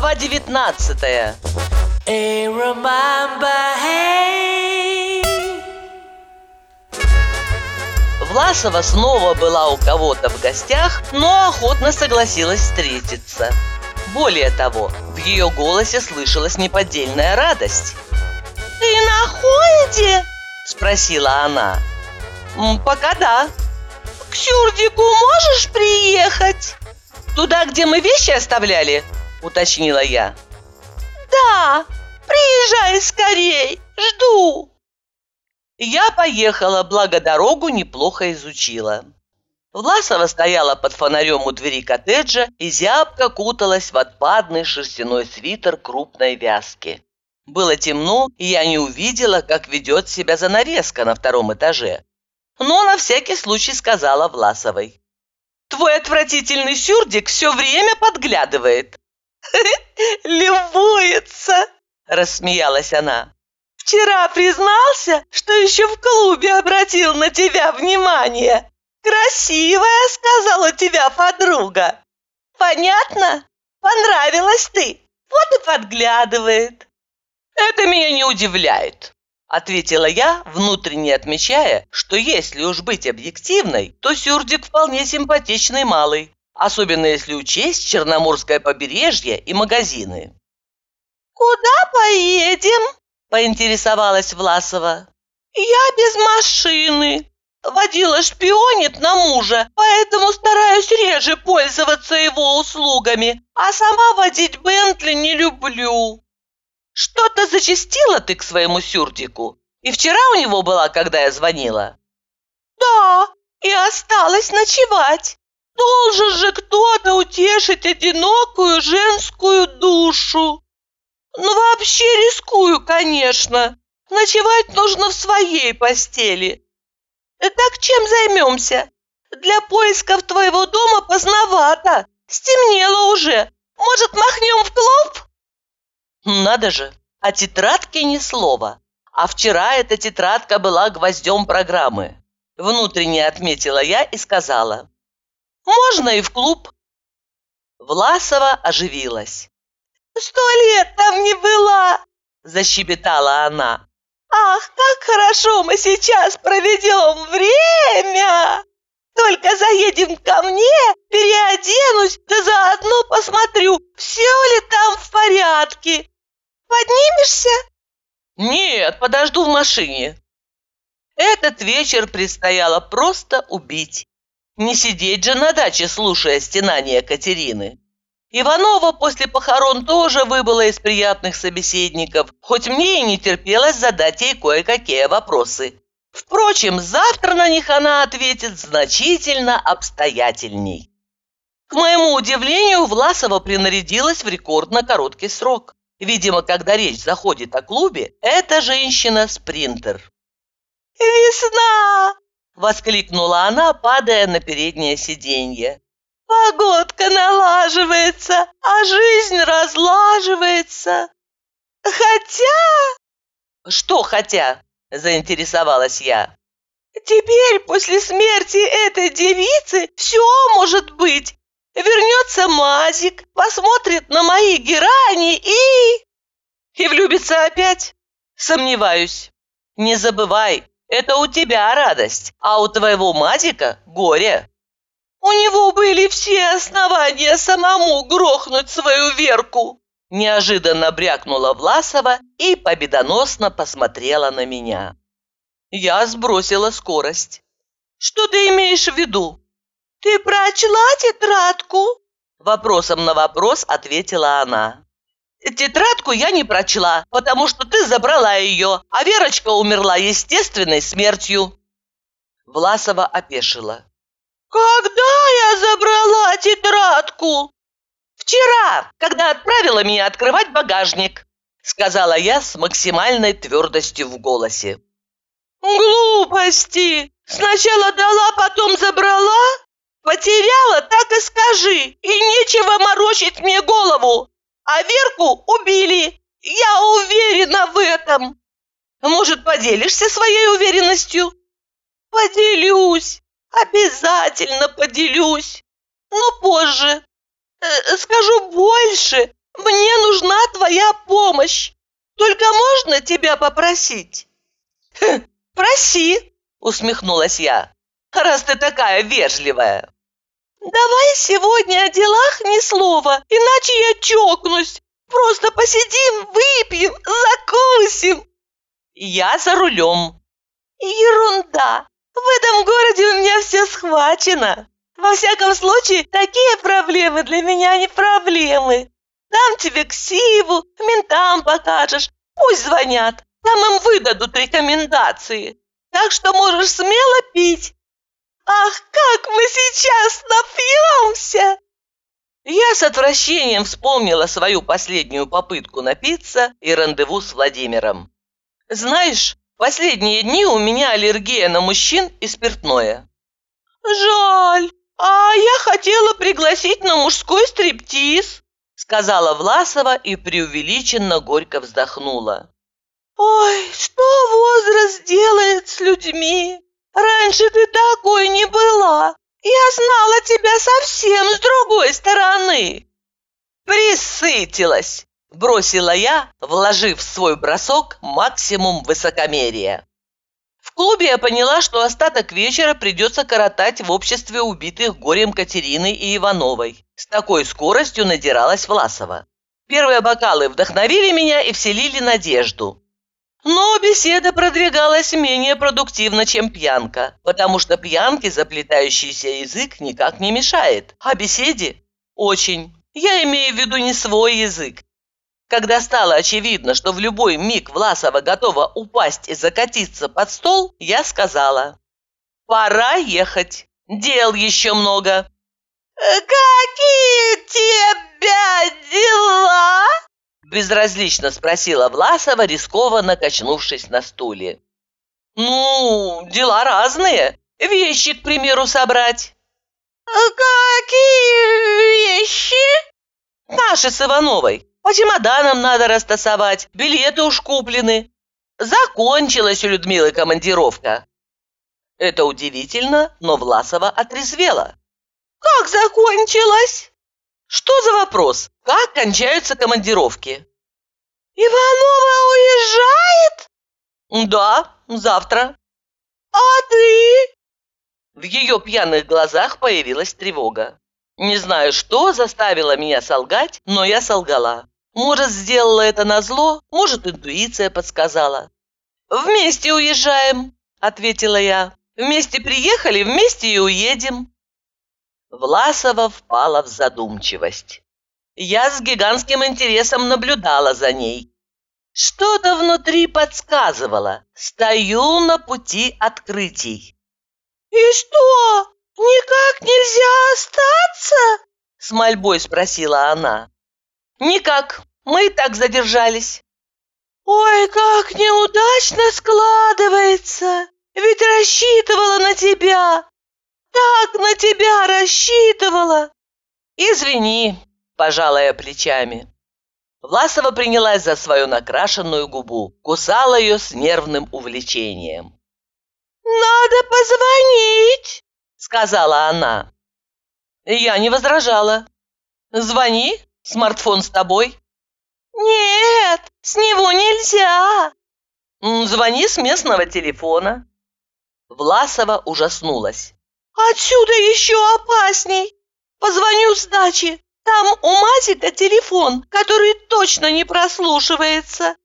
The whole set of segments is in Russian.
Глава 19. Власова снова была у кого-то в гостях, но охотно согласилась встретиться. Более того, в ее голосе слышалась неподдельная радость. «Ты на холоде?» – спросила она. «Пока да». «К Сюрдику можешь приехать?» «Туда, где мы вещи оставляли?» – уточнила я. «Да, приезжай скорей, жду». Я поехала, благо дорогу неплохо изучила. Власова стояла под фонарем у двери коттеджа и зябко куталась в отпадный шерстяной свитер крупной вязки. Было темно, и я не увидела, как ведет себя занавеска на втором этаже. Но на всякий случай сказала Власовой: «Твой отвратительный Сюрдик все время подглядывает». «Любуется», – рассмеялась она. «Вчера признался, что еще в клубе обратил на тебя внимание. Красивая, сказала тебя подруга. Понятно? Понравилась ты, вот и подглядывает». «Это меня не удивляет», – ответила я, внутренне отмечая, что если уж быть объективной, то Сюрдик вполне симпатичный малый, особенно если учесть Черноморское побережье и магазины. «Куда поедем?» – поинтересовалась Власова. «Я без машины. Водила шпионит на мужа, поэтому стараюсь реже пользоваться его услугами, а сама водить Бентли не люблю». «Что-то зачастила ты к своему Сюрдику? И вчера у него была, когда я звонила?» «Да, и осталась ночевать. Должен же кто-то утешить одинокую женскую душу. Ну, вообще рискую, конечно. Ночевать нужно в своей постели. Так чем займемся? Для поисков твоего дома поздновато. Стемнело уже. Может, махнем в клуб?» Надо же, о тетрадке ни слова. А вчера эта тетрадка была гвоздем программы. Внутренне отметила я и сказала: «Можно и в клуб». Власова оживилась. «100 лет там не была!» – защебетала она. «Ах, как хорошо мы сейчас проведем время! Только заедем ко мне, переоденусь, да заодно посмотрю, все ли там в порядке. Поднимешься?» «Нет, подожду в машине». Этот вечер предстояло просто убить. Не сидеть же на даче, слушая стенания Катерины. Иванова после похорон тоже выбыла из приятных собеседников, хоть мне и не терпелось задать ей кое-какие вопросы. Впрочем, завтра на них она ответит значительно обстоятельней. К моему удивлению, Власова принарядилась в рекордно короткий срок. Видимо, когда речь заходит о клубе, эта женщина спринтер. «Весна!» – воскликнула она, падая на переднее сиденье. «Погодка налаживается, а жизнь разлаживается. Хотя...» «Что хотя?» – заинтересовалась я. «Теперь после смерти этой девицы все может быть. Вернется Мазик, посмотрит на мои герани и влюбится опять? Сомневаюсь. Не забывай, это у тебя радость, а у твоего Мазика горе». «У него были все основания самому грохнуть свою Верку», – неожиданно брякнула Власова и победоносно посмотрела на меня. Я сбросила скорость. «Что ты имеешь в виду?» «Ты прочла тетрадку?» Вопросом на вопрос ответила она. «Тетрадку я не прочла, потому что ты забрала ее, а Верочка умерла естественной смертью». Власова опешила. «Когда я забрала тетрадку?» «Вчера, когда отправила меня открывать багажник», сказала я с максимальной твердостью в голосе. «Глупости! Сначала дала, потом забрала? Потеряла, так и скажи, и нечего морочить мне голову. А Верку убили, я уверена в этом. Может, поделишься своей уверенностью?» «Поделюсь. Обязательно поделюсь. Но позже. Скажу больше. Мне нужна твоя помощь. Только можно тебя попросить?» «Проси», – усмехнулась я, – «раз ты такая вежливая». «Давай сегодня о делах ни слова, иначе я чокнусь. Просто посидим, выпьем, закусим». «Я за рулем». «Ерунда. В этом городе у меня все схвачено. Во всяком случае, такие проблемы для меня не проблемы. Дам тебе ксиву, ментам покажешь, пусть звонят, там им выдадут рекомендации. Так что можешь смело пить. Ах, как мы сейчас напьемся!» Я с отвращением вспомнила свою последнюю попытку напиться и рандеву с Владимиром. Знаешь, последние дни у меня аллергия на мужчин и спиртное. «Жаль, а я хотела пригласить на мужской стриптиз», сказала Власова и преувеличенно горько вздохнула. «Ой, что возраст делает с людьми? Раньше ты такой не была. Я знала тебя совсем с другой стороны». «Присытилась», бросила я, вложив в свой бросок максимум высокомерия. В клубе я поняла, что остаток вечера придется коротать в обществе убитых горем Катерины и Ивановой. С такой скоростью надиралась Власова. Первые бокалы вдохновили меня и вселили надежду. Но беседа продвигалась менее продуктивно, чем пьянка, потому что пьянке заплетающийся язык никак не мешает, а беседе – очень. Я имею в виду не свой язык. Когда стало очевидно, что в любой миг Власова готова упасть и закатиться под стол, я сказала: «Пора ехать, дел еще много». «Какие тебя дела?» безразлично спросила Власова, рискованно качнувшись на стуле. «Ну, дела разные. Вещи, к примеру, собрать». «Какие вещи?» «Наши с Ивановой. По чемоданам надо растасовать, билеты уж куплены. Закончилась у Людмилы командировка». Это удивительно, но Власова отрезвела. «Как закончилась?» «Что за вопрос? Как кончаются командировки?» «Иванова уезжает?» «Да, завтра». «А ты?» В ее пьяных глазах появилась тревога. Не знаю, что заставило меня солгать, но я солгала. Может, сделала это назло, может, интуиция подсказала. «Вместе уезжаем», — ответила я. «Вместе приехали, вместе и уедем». Власова впала в задумчивость. Я с гигантским интересом наблюдала за ней. Что-то внутри подсказывало. Стою на пути открытий. «И что, никак нельзя остаться?» с мольбой спросила она. «Никак, мы и так задержались». «Ой, как неудачно складывается! Ведь рассчитывала на тебя! Так на тебя рассчитывала!» «Извини», – пожала я плечами. Власова принялась за свою накрашенную губу, кусала ее с нервным увлечением. «Надо позвонить», – сказала она. Я не возражала. «Звони, смартфон с тобой». «Нет, с него нельзя». «Звони с местного телефона». Власова ужаснулась. «Отсюда еще опасней. Позвоню с дачи. Там у Мазика телефон, который точно не прослушивается.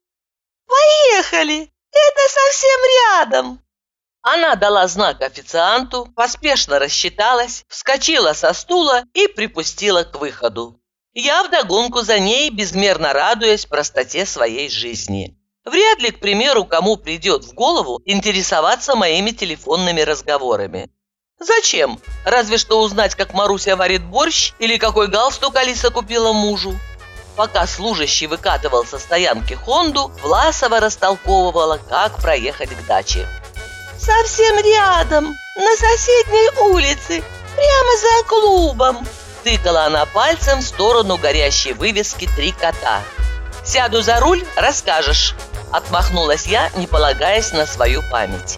Поехали, это совсем рядом». Она дала знак официанту, поспешно рассчиталась, вскочила со стула и припустила к выходу. Я вдогонку за ней, безмерно радуясь простоте своей жизни. Вряд ли, к примеру, кому придет в голову интересоваться моими телефонными разговорами. Зачем? Разве что узнать, как Маруся варит борщ или какой галстук Алиса купила мужу. Пока служащий выкатывал со стоянки Хонду, Власова растолковывала, как проехать к даче. «Совсем рядом, на соседней улице, прямо за клубом», тыкала она пальцем в сторону горящей вывески «Три кота». «Сяду за руль, расскажешь», – отмахнулась я, не полагаясь на свою память.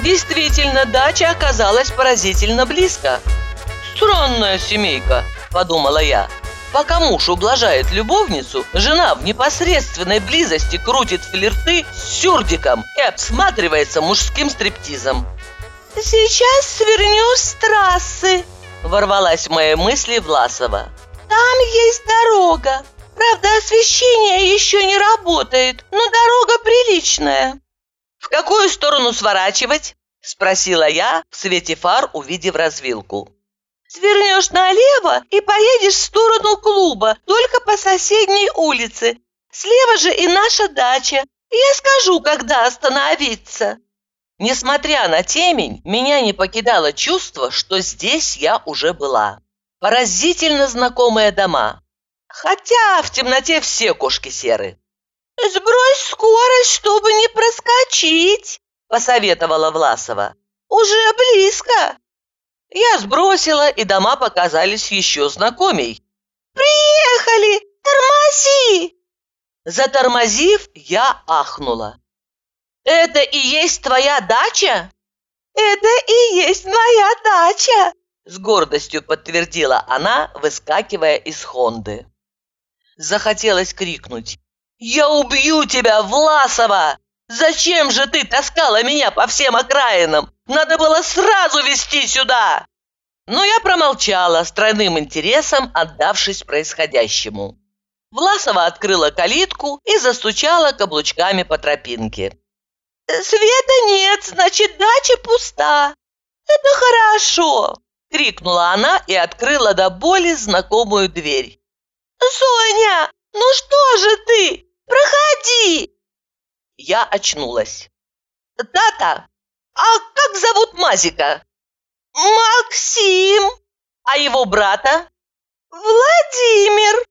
Действительно, дача оказалась поразительно близко. «Странная семейка», – подумала я. Пока муж ублажает любовницу, жена в непосредственной близости крутит флирты с Сюрдиком и обсматривается мужским стриптизом. «Сейчас свернешь с трассы», – ворвалась в мои мысли Власова. «Там есть дорога. Правда, освещение еще не работает, но дорога приличная». «В какую сторону сворачивать?» – спросила я, в свете фар увидев развилку. «Свернешь налево и поедешь в сторону клуба, только по соседней улице. Слева же и наша дача. Я скажу, когда остановиться». Несмотря на темень, меня не покидало чувство, что здесь я уже была. Поразительно знакомые дома. Хотя в темноте все кошки серы. «Сбрось скорость, чтобы не проскочить», – посоветовала Власова. «Уже близко». Я сбросила, и дома показались еще знакомей. «Приехали! Тормози!» Затормозив, я ахнула. «Это и есть твоя дача?» «Это и есть моя дача», – с гордостью подтвердила она, выскакивая из Хонды. Захотелось крикнуть: «Я убью тебя, Власова! Зачем же ты таскала меня по всем окраинам? Надо было сразу везти сюда!» Но я промолчала, с тройным интересом отдавшись происходящему. Власова открыла калитку и застучала каблучками по тропинке. «Света нет, значит, дача пуста. Это хорошо!» – крикнула она и открыла до боли знакомую дверь. «Соня, ну что же ты? Проходи!» Я очнулась. «Тата, а как зовут Мазика?» «Максим». «А его брата?» «Владимир».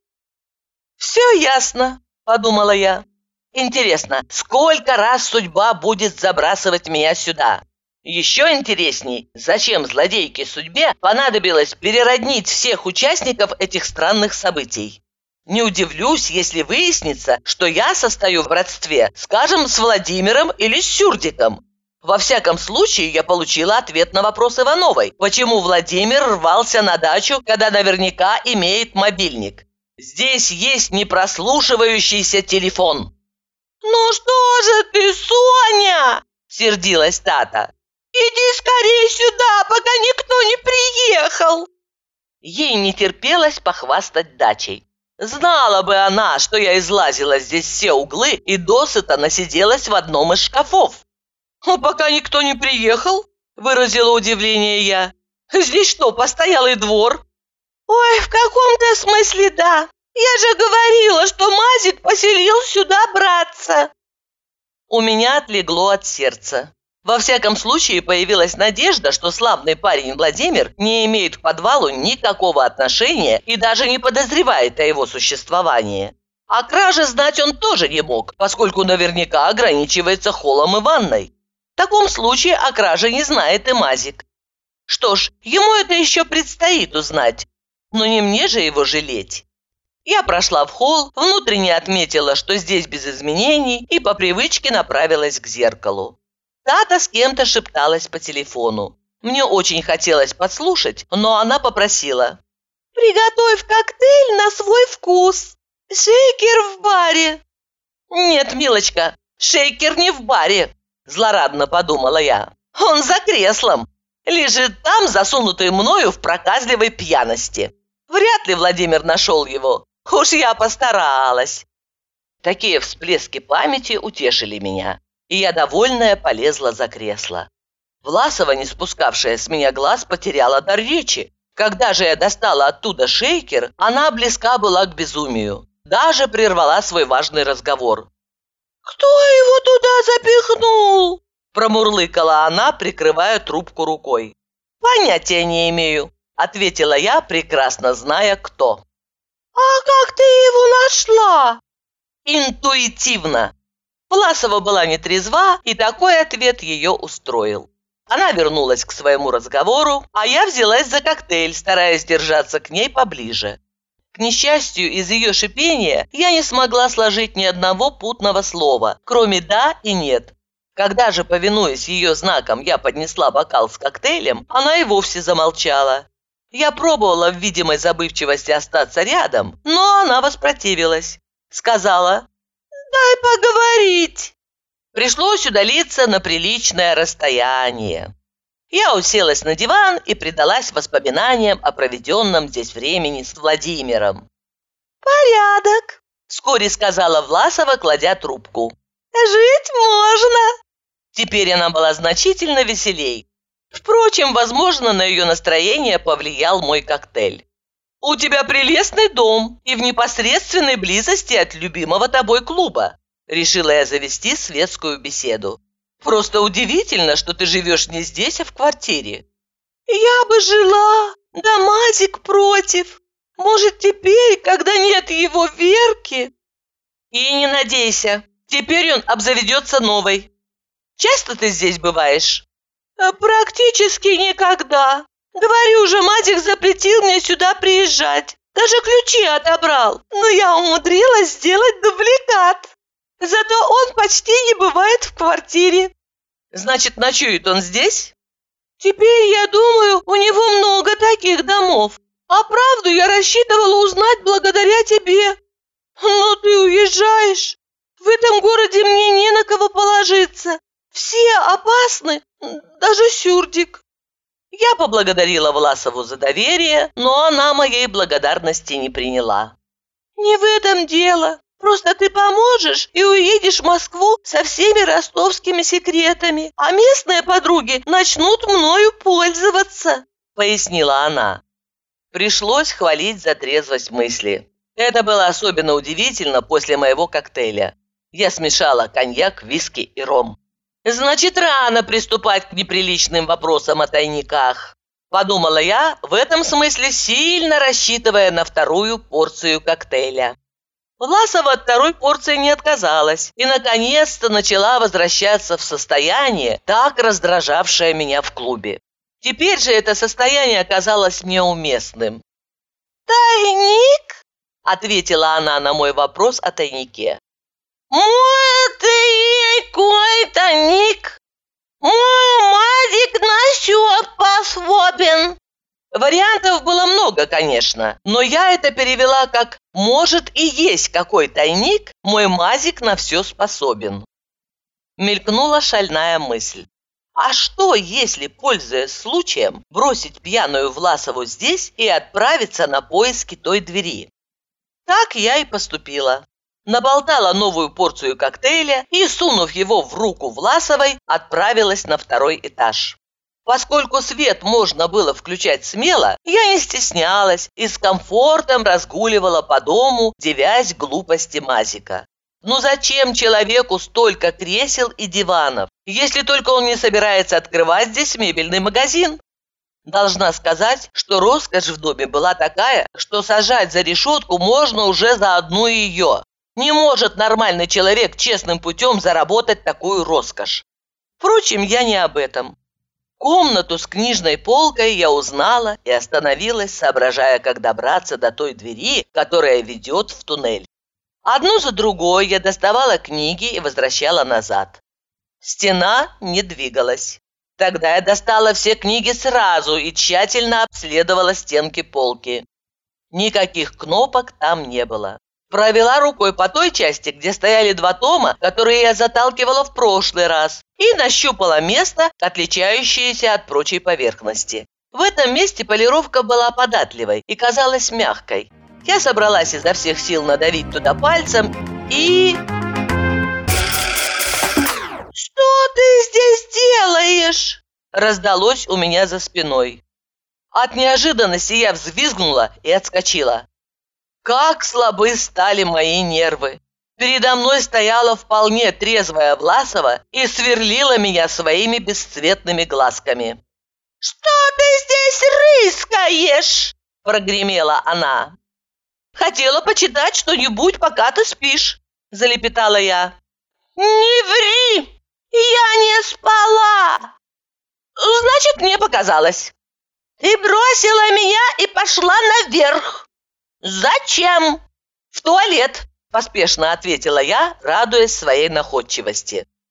«Все ясно», – подумала я. «Интересно, сколько раз судьба будет забрасывать меня сюда? Еще интересней, зачем злодейке судьбе понадобилось перероднить всех участников этих странных событий? Не удивлюсь, если выяснится, что я состою в родстве, скажем, с Владимиром или с Сюрдиком. Во всяком случае, я получила ответ на вопрос Ивановой, почему Владимир рвался на дачу, когда наверняка имеет мобильник. Здесь есть непрослушивающийся телефон. «Ну что же ты, Соня?» – сердилась Тата. «Иди скорее сюда, пока никто не приехал!» Ей не терпелось похвастать дачей. Знала бы она, что я излазила здесь все углы и досыта насиделась в одном из шкафов. «А пока никто не приехал?» – выразила удивление я. «Здесь что, постоялый двор?» «Ой, в каком-то смысле да. Я же говорила, что Мазик поселил сюда братца». У меня отлегло от сердца. Во всяком случае, появилась надежда, что славный парень Владимир не имеет к подвалу никакого отношения и даже не подозревает о его существовании. О краже знать он тоже не мог, поскольку наверняка ограничивается холлом и ванной. В таком случае о краже не знает и Мазик. Что ж, ему это еще предстоит узнать, но не мне же его жалеть. Я прошла в холл, внутренне отметила, что здесь без изменений, и по привычке направилась к зеркалу. Тата с кем-то шепталась по телефону. Мне очень хотелось подслушать, но она попросила: «Приготовь коктейль на свой вкус. Шейкер в баре». «Нет, милочка, шейкер не в баре», – злорадно подумала я. «Он за креслом. Лежит там, засунутый мною в проказливой пьяности. Вряд ли Владимир нашел его. Уж я постаралась». Такие всплески памяти утешили меня, и я, довольная, полезла за кресло. Власова, не спускавшая с меня глаз, потеряла дар речи. Когда же я достала оттуда шейкер, она близка была к безумию. Даже прервала свой важный разговор. «Кто его туда запихнул?» – промурлыкала она, прикрывая трубку рукой. «Понятия не имею», – ответила я, прекрасно зная, кто. «А как ты его нашла?» «Интуитивно». Власова была не трезва, и такой ответ ее устроил. Она вернулась к своему разговору, а я взялась за коктейль, стараясь держаться к ней поближе. К несчастью, из ее шипения я не смогла сложить ни одного путного слова, кроме «да» и «нет». Когда же, повинуясь ее знакам, я поднесла бокал с коктейлем, она и вовсе замолчала. Я пробовала в видимой забывчивости остаться рядом, но она воспротивилась. Сказала: «Дай поговорить». Пришлось удалиться на приличное расстояние. Я уселась на диван и предалась воспоминаниям о проведенном здесь времени с Владимиром. «Порядок», – вскоре сказала Власова, кладя трубку. «Жить можно». Теперь она была значительно веселей. Впрочем, возможно, на ее настроение повлиял мой коктейль. «У тебя прелестный дом и в непосредственной близости от любимого тобой клуба», – решила я завести светскую беседу. «Просто удивительно, что ты живешь не здесь, а в квартире». «Я бы жила, да Мазик против. Может, теперь, когда нет его Верки?» «И не надейся, теперь он обзаведется новой. Часто ты здесь бываешь?» «Практически никогда. Говорю же, Мазик запретил мне сюда приезжать. Даже ключи отобрал. Но я умудрилась сделать дубликат. Зато он почти не бывает в квартире». «Значит, ночует он здесь?» «Теперь, я думаю, у него много таких домов. А правду я рассчитывала узнать благодаря тебе. Но ты уезжаешь. В этом городе мне не на кого положиться. Все опасны, даже Сюрдик». Я поблагодарила Власову за доверие, но она моей благодарности не приняла. «Не в этом дело. Просто ты поможешь и уедешь в Москву со всеми ростовскими секретами, а местные подруги начнут мною пользоваться», — пояснила она. Пришлось хвалить за трезвость мысли. Это было особенно удивительно после моего коктейля. Я смешала коньяк, виски и ром. «Значит, рано приступать к неприличным вопросам о тайниках», – подумала я, в этом смысле сильно рассчитывая на вторую порцию коктейля. Власова от второй порции не отказалась и, наконец-то, начала возвращаться в состояние, так раздражавшее меня в клубе. Теперь же это состояние оказалось неуместным. «Тайник?» – ответила она на мой вопрос о тайнике. «Какой тайник? Мой Мазик на счет пособен». Вариантов было много, конечно, но я это перевела как «может и есть какой тайник, мой Мазик на все способен». Мелькнула шальная мысль. А что, если, пользуясь случаем, бросить пьяную Власову здесь и отправиться на поиски той двери? Так я и поступила. Наболтала новую порцию коктейля и, сунув его в руку Власовой, отправилась на второй этаж. Поскольку свет можно было включать смело, я не стеснялась и с комфортом разгуливала по дому, дивясь глупости Мазика. Ну зачем человеку столько кресел и диванов, если только он не собирается открывать здесь мебельный магазин? Должна сказать, что роскошь в доме была такая, что сажать за решетку можно уже за одну ее. Не может нормальный человек честным путем заработать такую роскошь. Впрочем, я не об этом. Комнату с книжной полкой я узнала и остановилась, соображая, как добраться до той двери, которая ведет в туннель. Одну за другой я доставала книги и возвращала назад. Стена не двигалась. Тогда я достала все книги сразу и тщательно обследовала стенки полки. Никаких кнопок там не было. Провела рукой по той части, где стояли 2 тома, которые я заталкивала в прошлый раз, и нащупала место, отличающееся от прочей поверхности. В этом месте полировка была податливой и казалась мягкой. Я собралась изо всех сил надавить туда пальцем и... «Что ты здесь делаешь?» – раздалось у меня за спиной. От неожиданности я взвизгнула и отскочила. Как слабы стали мои нервы! Передо мной стояла вполне трезвая Власова и сверлила меня своими бесцветными глазками. «Что ты здесь рыскаешь?» – прогремела она. «Хотела почитать что-нибудь, пока ты спишь», – залепетала я. «Не ври! Я не спала!» «Значит, мне показалось. Ты бросила меня и пошла наверх». «Зачем?» «В туалет», – поспешно ответила я, радуясь своей находчивости.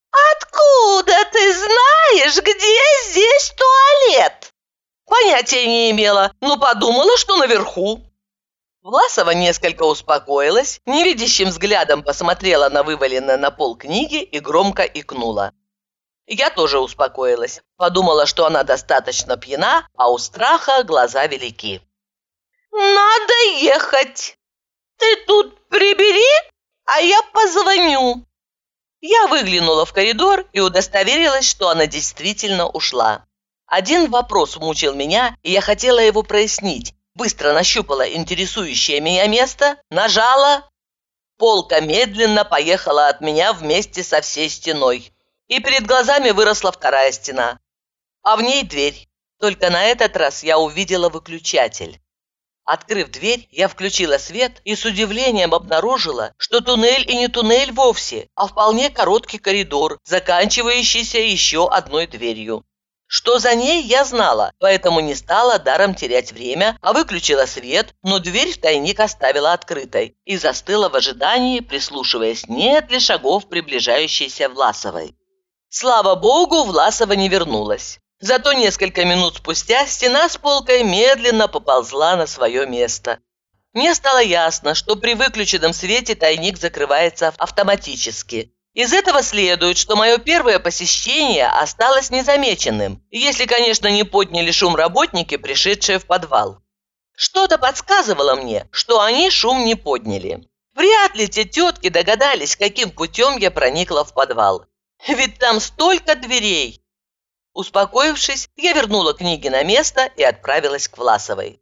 «Откуда ты знаешь, где здесь туалет?» «Понятия не имела, но подумала, что наверху». Власова несколько успокоилась, невидящим взглядом посмотрела на вываленные на пол книги и громко икнула. Я тоже успокоилась, подумала, что она достаточно пьяна, а у страха глаза велики. «Надо ехать. Ты тут прибери, а я позвоню». Я выглянула в коридор и удостоверилась, что она действительно ушла. Один вопрос мучил меня, и я хотела его прояснить. Быстро нащупала интересующее меня место, нажала. Полка медленно поехала от меня вместе со всей стеной. И перед глазами выросла вторая стена. А в ней дверь. Только на этот раз я увидела выключатель. Открыв дверь, я включила свет и с удивлением обнаружила, что туннель и не туннель вовсе, а вполне короткий коридор, заканчивающийся еще одной дверью. Что за ней, я знала, поэтому не стала даром терять время, а выключила свет, но дверь в тайник оставила открытой и застыла в ожидании, прислушиваясь, нет ли шагов приближающейся Власовой. Слава богу, Власова не вернулась. Зато несколько минут спустя стена с полкой медленно поползла на свое место. Мне стало ясно, что при выключенном свете тайник закрывается автоматически. Из этого следует, что мое первое посещение осталось незамеченным, если, конечно, не подняли шум работники, пришедшие в подвал. Что-то подсказывало мне, что они шум не подняли. Вряд ли те тетки догадались, каким путем я проникла в подвал. Ведь там столько дверей. Успокоившись, я вернула книги на место и отправилась к Власовой.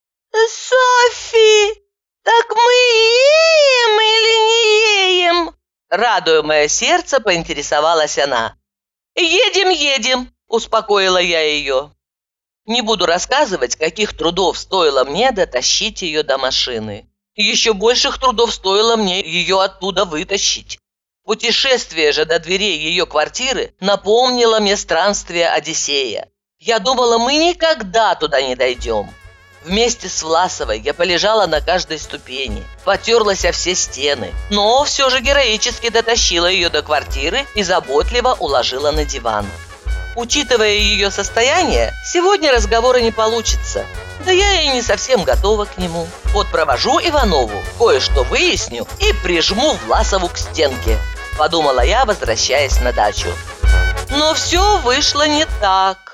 «Софи, так мы едем или не едем?» Радуя мое сердце, поинтересовалась она. «Едем», – успокоила я ее. Не буду рассказывать, каких трудов стоило мне дотащить ее до машины. Еще больших трудов стоило мне ее оттуда вытащить. Путешествие же до дверей ее квартиры напомнило мне странствие Одиссея. Я думала, мы никогда туда не дойдем. Вместе с Власовой я полежала на каждой ступени, потерлась о все стены, но все же героически дотащила ее до квартиры и заботливо уложила на диван. Учитывая ее состояние, сегодня разговора не получится. Да я и не совсем готова к нему. Вот провожу Иванову, кое-что выясню и прижму Власову к стенке, подумала я, возвращаясь на дачу. Но все вышло не так.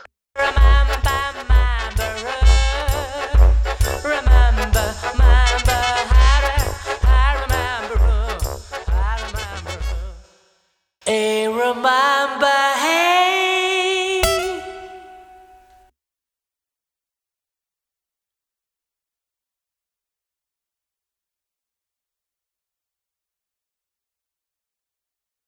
Remember